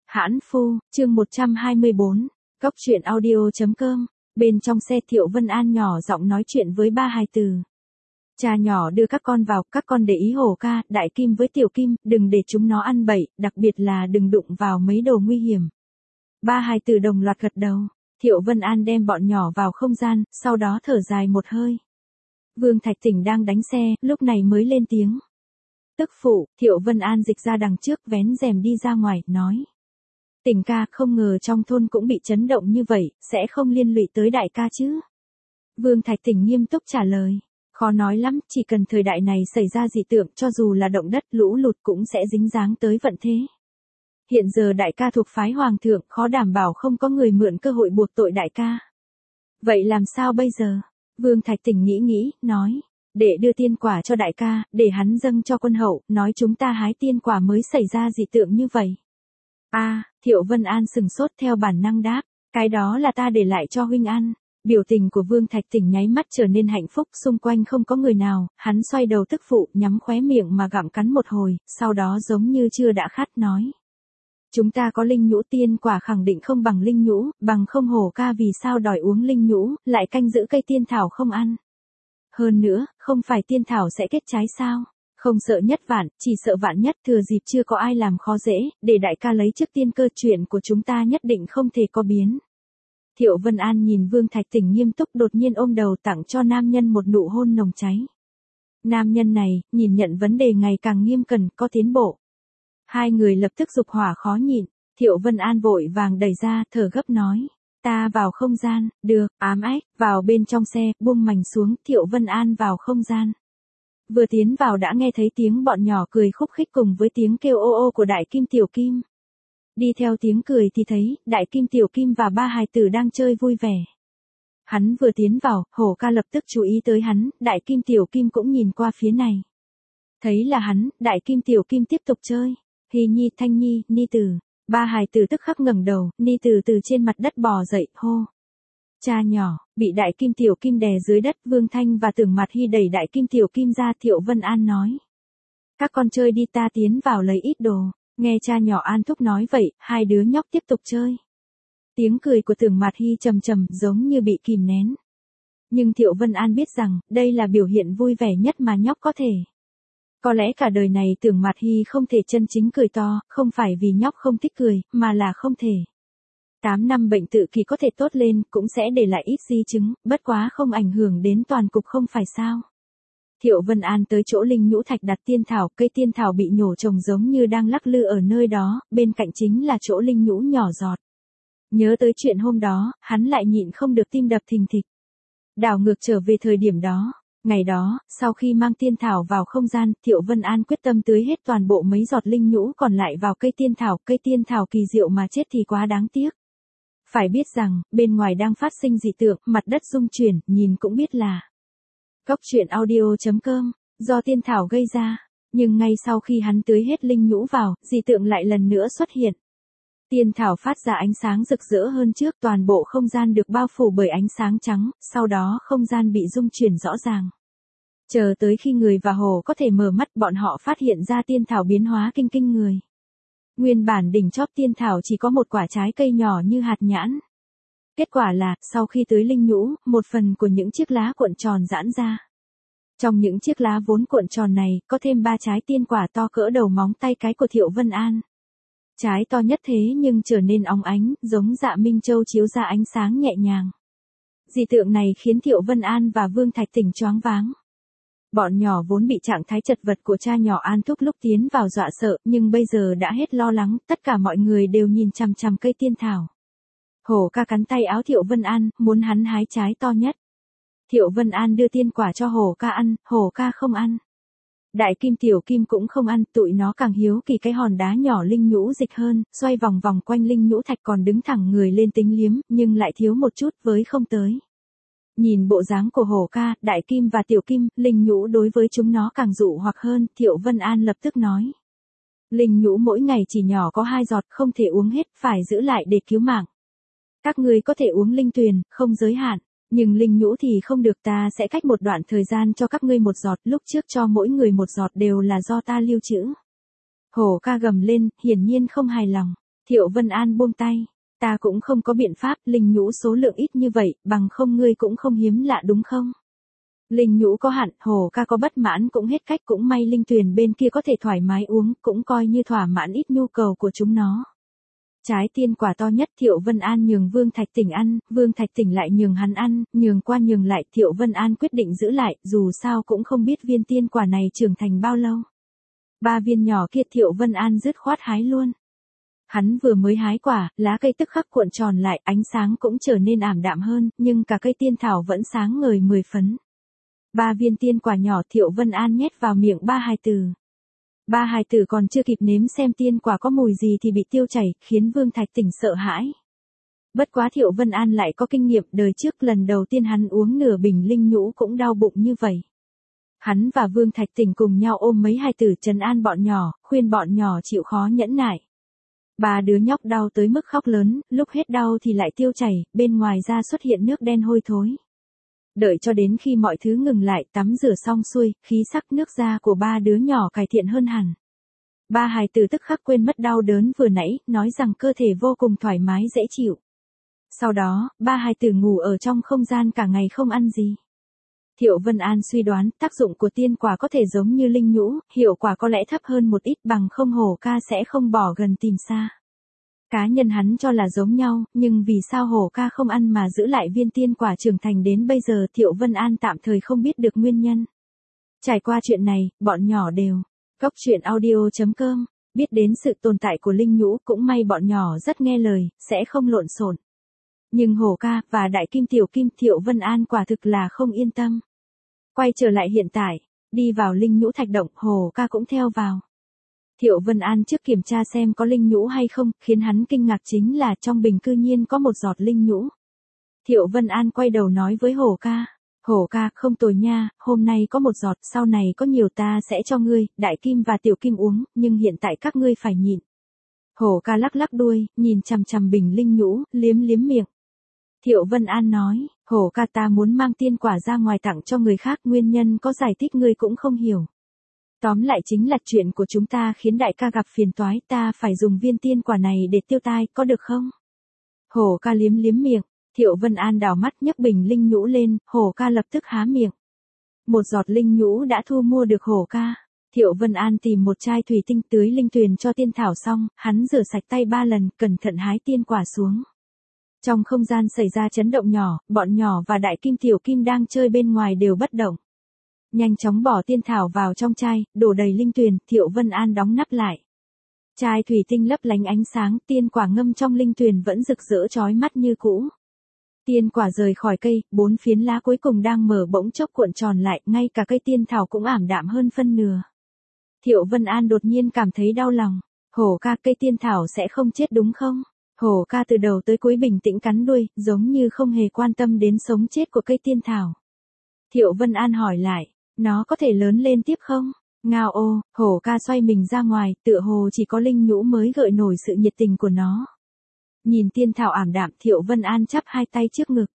Hãn Phu, chương 124, Cốc truyện audio.com, bên trong xe Thiệu Vân An nhỏ giọng nói chuyện với ba hài tử. Cha nhỏ đưa các con vào, các con để ý Hổ ca, Đại Kim với Tiểu Kim, đừng để chúng nó ăn bậy, đặc biệt là đừng đụng vào mấy đồ nguy hiểm. Ba hài tử đồng loạt gật đầu, Thiệu Vân An đem bọn nhỏ vào không gian, sau đó thở dài một hơi. Vương Thạch Tỉnh đang đánh xe, lúc này mới lên tiếng. Tức phụ, Thiệu Vân An dịch ra đằng trước vén rèm đi ra ngoài, nói. Tỉnh ca, không ngờ trong thôn cũng bị chấn động như vậy, sẽ không liên lụy tới đại ca chứ? Vương Thạch Tỉnh nghiêm túc trả lời. Khó nói lắm, chỉ cần thời đại này xảy ra dị tượng cho dù là động đất lũ lụt cũng sẽ dính dáng tới vận thế. Hiện giờ đại ca thuộc phái hoàng thượng, khó đảm bảo không có người mượn cơ hội buộc tội đại ca. Vậy làm sao bây giờ? Vương Thạch Tỉnh nghĩ, nói. Để đưa tiên quả cho đại ca, để hắn dâng cho quân hậu, nói chúng ta hái tiên quả mới xảy ra dị tượng như vậy. Thiệu Vân An sừng sốt theo bản năng đáp, cái đó là ta để lại cho huynh ăn. Biểu tình của Vương Thạch Tỉnh nháy mắt trở nên hạnh phúc, xung quanh không có người nào, hắn xoay đầu tức phụ, nhắm khóe miệng mà gặm cắn một hồi, sau đó giống như chưa đã khát nói. Chúng ta có linh nhũ, tiên quả khẳng định không bằng linh nhũ, bằng không Hổ ca vì sao đòi uống linh nhũ, lại canh giữ cây tiên thảo không ăn. Hơn nữa, không phải tiên thảo sẽ kết trái sao? Không sợ nhất vạn, chỉ sợ vạn nhất, thừa dịp chưa có ai làm khó dễ, để đại ca lấy trước tiên cơ, chuyện của chúng ta nhất định không thể có biến. Thiệu Vân An nhìn Vương Thạch Tỉnh nghiêm túc, đột nhiên ôm đầu tặng cho nam nhân một nụ hôn nồng cháy. Nam nhân này, nhìn nhận vấn đề ngày càng nghiêm cẩn, có tiến bộ. Hai người lập tức dục hỏa khó nhịn, Thiệu Vân An vội vàng đẩy ra, thở gấp nói. Ta vào không gian, được, ám ách, vào bên trong xe, buông mành xuống, Thiệu Vân An vào không gian. Vừa tiến vào đã nghe thấy tiếng bọn nhỏ cười khúc khích cùng với tiếng kêu ô ô của Đại Kim Tiểu Kim. Đi theo tiếng cười thì thấy, Đại Kim Tiểu Kim và ba hài tử đang chơi vui vẻ. Hắn vừa tiến vào, Hổ ca lập tức chú ý tới hắn, Đại Kim Tiểu Kim cũng nhìn qua phía này. Thấy là hắn, Đại Kim Tiểu Kim tiếp tục chơi. Hy Nhi, Thanh Nhi, Ni Tử. Ba hài tử tức khắc ngẩng đầu, Ni Tử từ trên mặt đất bò dậy, hô. Cha nhỏ, bị Đại Kim Tiểu Kim đè dưới đất, Vương Thanh và Tưởng Mạt Hy đẩy Đại Kim Tiểu Kim ra, Thiệu Vân An nói. Các con chơi đi, ta tiến vào lấy ít đồ. Nghe cha nhỏ An thúc nói vậy, hai đứa nhóc tiếp tục chơi. Tiếng cười của Tưởng Mạt Hy trầm trầm, giống như bị kìm nén. Nhưng Thiệu Vân An biết rằng, đây là biểu hiện vui vẻ nhất mà nhóc có thể. Có lẽ cả đời này Tưởng Mạt Hy không thể chân chính cười to, không phải vì nhóc không thích cười, mà là không thể. 8 năm bệnh tự kỷ có thể tốt lên, cũng sẽ để lại ít di chứng, bất quá không ảnh hưởng đến toàn cục không phải sao. Thiệu Vân An tới chỗ linh nhũ thạch đặt tiên thảo, cây tiên thảo bị nhổ trồng giống như đang lắc lư ở nơi đó, bên cạnh chính là chỗ linh nhũ nhỏ giọt. Nhớ tới chuyện hôm đó, hắn lại nhịn không được tim đập thình thịch. Đảo ngược trở về thời điểm đó. Ngày đó, sau khi mang tiên thảo vào không gian, Thiệu Vân An quyết tâm tưới hết toàn bộ mấy giọt linh nhũ còn lại vào cây tiên thảo kỳ diệu mà chết thì quá đáng tiếc. Phải biết rằng, bên ngoài đang phát sinh dị tượng, mặt đất rung chuyển, nhìn cũng biết là Cốc truyện audio.com, do tiên thảo gây ra. Nhưng ngay sau khi hắn tưới hết linh nhũ vào, dị tượng lại lần nữa xuất hiện. Tiên thảo phát ra ánh sáng rực rỡ hơn trước, toàn bộ không gian được bao phủ bởi ánh sáng trắng, sau đó không gian bị rung chuyển rõ ràng. Chờ tới khi người và Hổ có thể mở mắt, bọn họ phát hiện ra tiên thảo biến hóa kinh người. Nguyên bản đỉnh chóp tiên thảo chỉ có một quả trái cây nhỏ như hạt nhãn. Kết quả là, sau khi tưới linh nhũ, một phần của những chiếc lá cuộn tròn giãn ra. Trong những chiếc lá vốn cuộn tròn này, có thêm 3 trái tiên quả to cỡ đầu móng tay cái của Thiệu Vân An. Trái to nhất thế nhưng trở nên óng ánh, giống dạ minh châu chiếu ra ánh sáng nhẹ nhàng. Dị tượng này khiến Thiệu Vân An và Vương Thạch Tỉnh choáng váng. Bọn nhỏ vốn bị trạng thái chật vật của cha nhỏ An thúc lúc tiến vào dọa sợ, nhưng bây giờ đã hết lo lắng, tất cả mọi người đều nhìn chằm chằm cây tiên thảo. Hổ ca cắn tay áo Thiệu Vân An, muốn hắn hái trái to nhất. Thiệu Vân An đưa tiên quả cho Hổ ca ăn, Hổ ca không ăn. Đại Kim Tiểu Kim cũng không ăn, tụi nó càng hiếu kỳ cái hòn đá nhỏ linh nhũ dịch hơn, xoay vòng vòng quanh linh nhũ thạch còn đứng thẳng người lên tính liếm, nhưng lại thiếu một chút với không tới. Nhìn bộ dáng của Hổ ca, Đại Kim và Tiểu Kim, linh nhũ đối với chúng nó càng dụ hoặc hơn, Thiệu Vân An lập tức nói. Linh nhũ mỗi ngày chỉ nhỏ có 2 giọt, không thể uống hết, phải giữ lại để cứu mạng. Các người có thể uống linh tuyền, không giới hạn. Nhưng linh nhũ thì không được, ta sẽ cách một đoạn thời gian cho các ngươi 1 giọt, lúc trước cho mỗi người 1 giọt đều là do ta lưu trữ. Hổ ca gầm lên, hiển nhiên không hài lòng. Thiệu Vân An buông tay. Ta cũng không có biện pháp, linh nhũ số lượng ít như vậy, bằng không ngươi cũng không hiếm lạ đúng không? Linh nhũ có hạn, Hồ ca có bất mãn cũng hết cách, cũng may linh tuyền bên kia có thể thoải mái uống, cũng coi như thỏa mãn ít nhu cầu của chúng nó. Trái tiên quả to nhất Thiệu Vân An nhường Vương Thạch Tỉnh ăn, Vương Thạch Tỉnh lại nhường hắn ăn, nhường qua nhường lại, Thiệu Vân An quyết định giữ lại, dù sao cũng không biết viên tiên quả này trưởng thành bao lâu. 3 viên nhỏ kia Thiệu Vân An dứt khoát hái luôn. Hắn vừa mới hái quả, lá cây tức khắc cuộn tròn lại, ánh sáng cũng trở nên ảm đạm hơn, nhưng cả cây tiên thảo vẫn sáng ngời 10 phấn. 3 viên tiên quả nhỏ Thiệu Vân An nhét vào miệng ba hài tử. Ba hài tử còn chưa kịp nếm xem tiên quả có mùi gì thì bị tiêu chảy, khiến Vương Thạch Tỉnh sợ hãi. Bất quá Thiệu Vân An lại có kinh nghiệm, đời trước lần đầu tiên hắn uống nửa bình linh nhũ cũng đau bụng như vậy. Hắn và Vương Thạch Tỉnh cùng nhau ôm mấy hài tử trấn an bọn nhỏ, khuyên bọn nhỏ chịu khó nhẫn nại. 3 đứa nhóc đau tới mức khóc lớn, lúc hết đau thì lại tiêu chảy, bên ngoài da xuất hiện nước đen hôi thối. Đợi cho đến khi mọi thứ ngừng lại, tắm rửa xong xuôi, khí sắc nước da của 3 đứa nhỏ cải thiện hơn hẳn. 3 hài tử tức khắc quên mất đau đớn vừa nãy, nói rằng cơ thể vô cùng thoải mái dễ chịu. Sau đó, 3 hài tử ngủ ở trong không gian cả ngày không ăn gì. Thiệu Vân An suy đoán tác dụng của tiên quả có thể giống như linh nhũ, hiệu quả có lẽ thấp hơn một ít, bằng không Hồ ca sẽ không bỏ gần tìm xa. Cá nhân hắn cho là giống nhau, nhưng vì sao Hồ ca không ăn mà giữ lại viên tiên quả trưởng thành đến bây giờ Thiệu Vân An tạm thời không biết được nguyên nhân. Trải qua chuyện này, bọn nhỏ đều. Cốc truyện audio.com, biết đến sự tồn tại của linh nhũ, cũng may bọn nhỏ rất nghe lời, sẽ không lộn xộn. Nhưng Hồ ca và Đại Kim Tiểu Kim Thiệu Vân An quả thực là không yên tâm. Quay trở lại hiện tại, đi vào linh nhũ thạch động, Hồ ca cũng theo vào. Thiệu Vân An trước kiểm tra xem có linh nhũ hay không, khiến hắn kinh ngạc chính là trong bình cư nhiên có một giọt linh nhũ. Thiệu Vân An quay đầu nói với Hồ ca. Hồ ca, không tồi nha, hôm nay có một giọt, sau này có nhiều ta sẽ cho ngươi, Đại Kim và Tiểu Kim uống, nhưng hiện tại các ngươi phải nhịn. Hồ ca lắc lắc đuôi, nhìn chằm chằm bình linh nhũ, liếm liếm miệng. Thiệu Vân An nói, Hồ ca ta muốn mang tiên quả ra ngoài tặng cho người khác, nguyên nhân có giải thích ngươi cũng không hiểu. Tóm lại chính là chuyện của chúng ta khiến đại ca gặp phiền toái, ta phải dùng viên tiên quả này để tiêu tai, có được không? Hồ ca liếm liếm miệng, Thiệu Vân An đảo mắt nhấc bình linh nhũ lên, Hồ ca lập tức há miệng. Một giọt linh nhũ đã thu mua được Hồ ca. Thiệu Vân An tìm một chai thủy tinh tưới linh tuyền cho tiên thảo xong, hắn rửa sạch tay 3 lần, cẩn thận hái tiên quả xuống. Trong không gian xảy ra chấn động nhỏ, bọn nhỏ và Đại Kim Tiểu Kim đang chơi bên ngoài đều bất động. Nhanh chóng bỏ tiên thảo vào trong chai, đổ đầy linh tuyền, Thiệu Vân An đóng nắp lại. Chai thủy tinh lấp lánh ánh sáng, tiên quả ngâm trong linh tuyền vẫn rực rỡ chói mắt như cũ. Tiên quả rời khỏi cây, 4 phiến lá cuối cùng đang mở bỗng chốc cuộn tròn lại, ngay cả cây tiên thảo cũng ảm đạm hơn phân nửa. Thiệu Vân An đột nhiên cảm thấy đau lòng. Hồ ca, cây tiên thảo sẽ không chết đúng không? Hồ ca từ đầu tới cuối bình tĩnh cắn đuôi, giống như không hề quan tâm đến sống chết của cây tiên thảo. Thiệu Vân An hỏi lại, nó có thể lớn lên tiếp không? Ngao ô, Hồ ca xoay mình ra ngoài, tựa hồ chỉ có linh nhũ mới gợi nổi sự nhiệt tình của nó. Nhìn tiên thảo ảm đạm, Thiệu Vân An chắp hai tay trước ngực.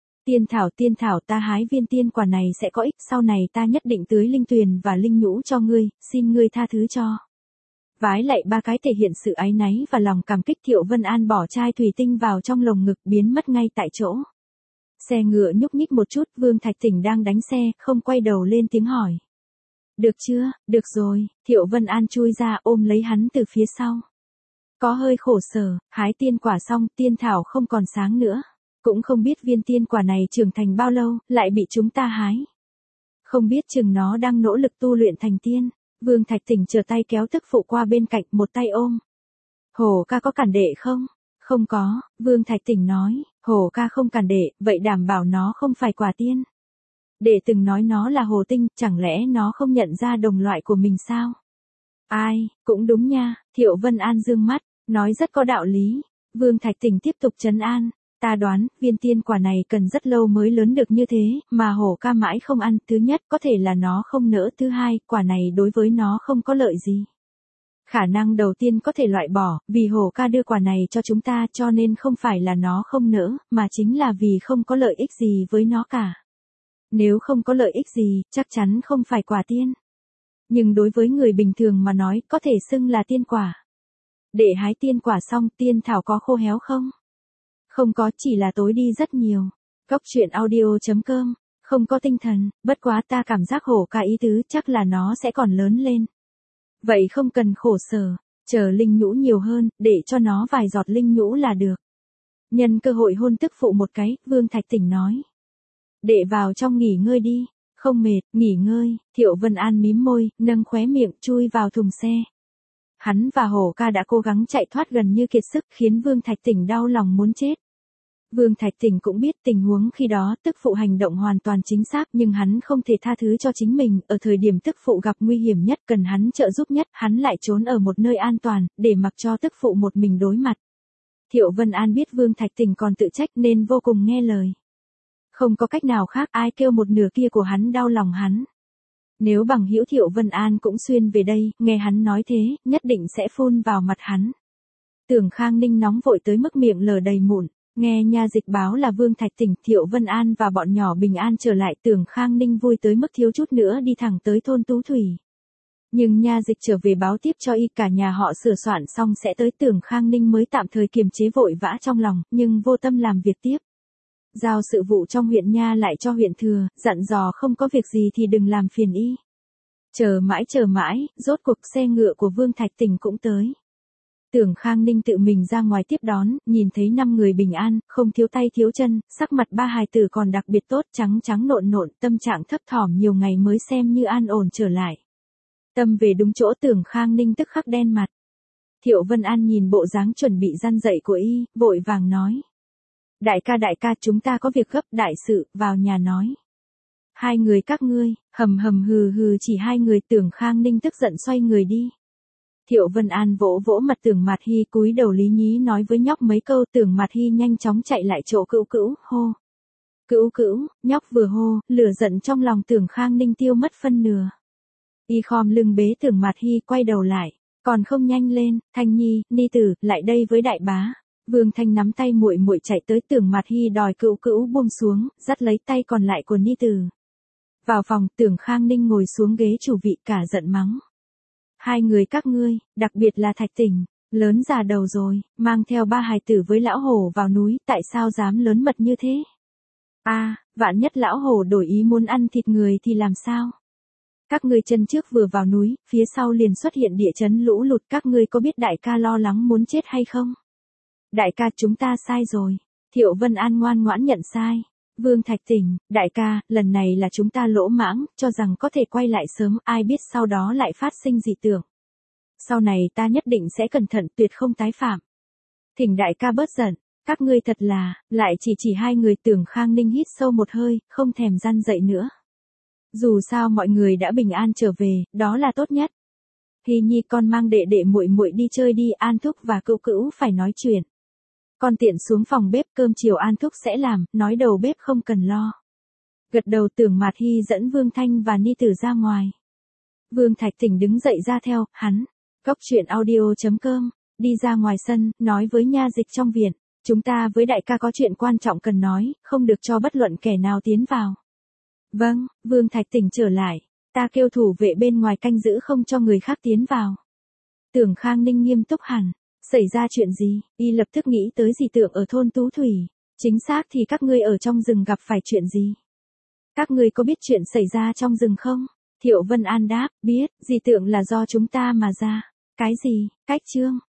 Tiên thảo, ta hái viên tiên quả này sẽ có ích, sau này ta nhất định tưới linh tuyền và linh nhũ cho ngươi, xin ngươi tha thứ cho. Vái lạy 3 cái thể hiện sự áy náy và lòng cảm kích, Thiệu Vân An bỏ chai thủy tinh vào trong lồng ngực, biến mất ngay tại chỗ. Xe ngựa nhúc nhích một chút, Vương Thạch Tỉnh đang đánh xe, không quay đầu lên tiếng hỏi. Được chưa, được rồi, Thiệu Vân An chui ra ôm lấy hắn từ phía sau. Có hơi khổ sở, hái tiên quả xong, tiên thảo không còn sáng nữa. Cũng không biết viên tiên quả này trưởng thành bao lâu, lại bị chúng ta hái. Không biết chừng nó đang nỗ lực tu luyện thành tiên. Vương Thạch Tỉnh trở tay kéo tức phụ qua bên cạnh, một tay ôm. Hồ ca có cản đệ không? Không có, Vương Thạch Tỉnh nói, Hồ ca không cản đệ, vậy đảm bảo nó không phải quả tiên. Đệ từng nói nó là hồ tinh, chẳng lẽ nó không nhận ra đồng loại của mình sao? Ai, cũng đúng nha, Thiệu Vân An dương mắt, nói rất có đạo lý. Vương Thạch Tỉnh tiếp tục trấn an, ta đoán, viên tiên quả này cần rất lâu mới lớn được như thế, mà Hồ ca mãi không ăn, thứ nhất có thể là nó không nỡ, thứ hai, quả này đối với nó không có lợi gì. Khả năng đầu tiên có thể loại bỏ, vì Hồ ca đưa quả này cho chúng ta cho nên không phải là nó không nỡ, mà chính là vì không có lợi ích gì với nó cả. Nếu không có lợi ích gì, chắc chắn không phải quả tiên. Nhưng đối với người bình thường mà nói, có thể xưng là tiên quả. Đệ hái tiên quả xong tiên thảo có khô héo không? Không có, chỉ là tối đi rất nhiều. Cốc truyện audio.com, không có tinh thần, bất quá ta cảm giác hổ ca ý tứ chắc là nó sẽ còn lớn lên. Vậy không cần khổ sở, chờ linh nhũ nhiều hơn, để cho nó vài giọt linh nhũ là được. Nhân cơ hội hôn tức phụ một cái, Vương Thạch Tỉnh nói. Đệ vào trong nghỉ ngơi đi, không mệt, nghỉ ngơi, Thiệu Vân An mím môi, nâng khóe miệng, chui vào thùng xe. Hắn và hổ ca đã cố gắng chạy thoát gần như kiệt sức khiến Vương Thạch Tỉnh đau lòng muốn chết. Vương Thạch Tỉnh cũng biết tình huống khi đó tức phụ hành động hoàn toàn chính xác nhưng hắn không thể tha thứ cho chính mình, ở thời điểm tức phụ gặp nguy hiểm nhất cần hắn trợ giúp nhất, hắn lại trốn ở một nơi an toàn, để mặc cho tức phụ một mình đối mặt. Thiệu Vân An biết Vương Thạch Tỉnh còn tự trách nên vô cùng nghe lời. Không có cách nào khác, ai kêu một nửa kia của hắn đau lòng hắn. Nếu bằng hữu Thiệu Vân An cũng xuyên về đây, nghe hắn nói thế, nhất định sẽ phun vào mặt hắn. Tưởng Khang Ninh nóng vội tới mức miệng lở đầy mụn, nghe nha dịch báo là Vương Thạch Tỉnh, Thiệu Vân An và bọn nhỏ bình an trở lại, Tưởng Khang Ninh vui tới mức thiếu chút nữa đi thẳng tới thôn Tú Thủy. Nhưng nha dịch trở về báo tiếp cho y cả nhà họ sửa soạn xong sẽ tới, Tưởng Khang Ninh mới tạm thời kiềm chế vội vã trong lòng, nhưng vô tâm làm việc tiếp. Giao sự vụ trong huyện nha lại cho huyện thừa, dặn dò không có việc gì thì đừng làm phiền y. Chờ mãi, rốt cuộc xe ngựa của Vương Thạch Tỉnh cũng tới. Tưởng Khang Ninh tự mình ra ngoài tiếp đón, nhìn thấy 5 người bình an, không thiếu tay thiếu chân, sắc mặt ba hài tử còn đặc biệt tốt, trắng nộn, tâm trạng thấp thỏm nhiều ngày mới xem như an ổn trở lại. Tâm về đúng chỗ, Tưởng Khang Ninh tức khắc đen mặt. Thiệu Vân An nhìn bộ dáng chuẩn bị răn dậy của y, vội vàng nói. Đại ca chúng ta có việc gấp, đại sự, vào nhà nói. Hai người các ngươi, hầm hừ chỉ hai người, Tưởng Khang Ninh tức giận xoay người đi. Thiệu Vân An vỗ mặt Tưởng Mạt Hy, cúi đầu lý nhí nói với nhóc mấy câu, Tưởng Mạt Hy nhanh chóng chạy lại chỗ Cữu, hô. Cữu, nhóc vừa hô, lửa giận trong lòng Tưởng Khang Ninh tiêu mất phân nửa. Y khom lưng bế Tưởng Mạt Hy quay đầu lại, còn không nhanh lên, Thanh Nhi, ni tử, lại đây với đại bá. Vương Thanh nắm tay muội chạy tới, Tưởng Mạt Hy đòi Cữu buông xuống, dắt lấy tay còn lại của ni tử. Vào phòng, Tưởng Khang Ninh ngồi xuống ghế chủ vị cả giận mắng. Hai người các ngươi, đặc biệt là Thạch Tỉnh, lớn già đầu rồi, mang theo ba hài tử với lão hổ vào núi, tại sao dám lớn mật như thế? Vạn nhất lão hổ đổi ý muốn ăn thịt người thì làm sao? Các ngươi chân trước vừa vào núi, phía sau liền xuất hiện địa chấn lũ lụt, các ngươi có biết đại ca lo lắng muốn chết hay không? Đại ca, chúng ta sai rồi. Thiệu Vân An ngoan ngoãn nhận sai. Vương Thạch Tỉnh, đại ca, lần này là chúng ta lỗ mãng, cho rằng có thể quay lại sớm, ai biết sau đó lại phát sinh dị tưởng. Sau này ta nhất định sẽ cẩn thận, tuyệt không tái phạm. Thỉnh đại ca bớt giận, các ngươi thật là, lại chỉ hai người. Tưởng Khang Ninh hít sâu một hơi, không thèm răn dậy nữa. Dù sao mọi người đã bình an trở về, đó là tốt nhất. Hy Nhi, con mang đệ muội đi chơi đi, An Thúc và Cữu phải nói chuyện. Con tiện xuống phòng bếp, cơm chiều An Thúc sẽ làm, nói đầu bếp không cần lo. Gật đầu, Tưởng Mạt Hy dẫn Vương Thanh và ni tử ra ngoài. Vương Thạch Tỉnh đứng dậy ra theo, hắn. Cốc truyện audio.com, đi ra ngoài sân, nói với nha dịch trong viện. Chúng ta với đại ca có chuyện quan trọng cần nói, không được cho bất luận kẻ nào tiến vào. Vâng, Vương Thạch Tỉnh trở lại. Ta kêu thủ vệ bên ngoài canh giữ không cho người khác tiến vào. Tưởng Khang Ninh nghiêm túc hẳn. Xảy ra chuyện gì? Y lập tức nghĩ tới dị tượng ở thôn Tú Thủy. Chính xác thì các ngươi ở trong rừng gặp phải chuyện gì? Các ngươi có biết chuyện xảy ra trong rừng không? Thiệu Vân An đáp, biết, dị tượng là do chúng ta mà ra. Cái gì? Cách chương.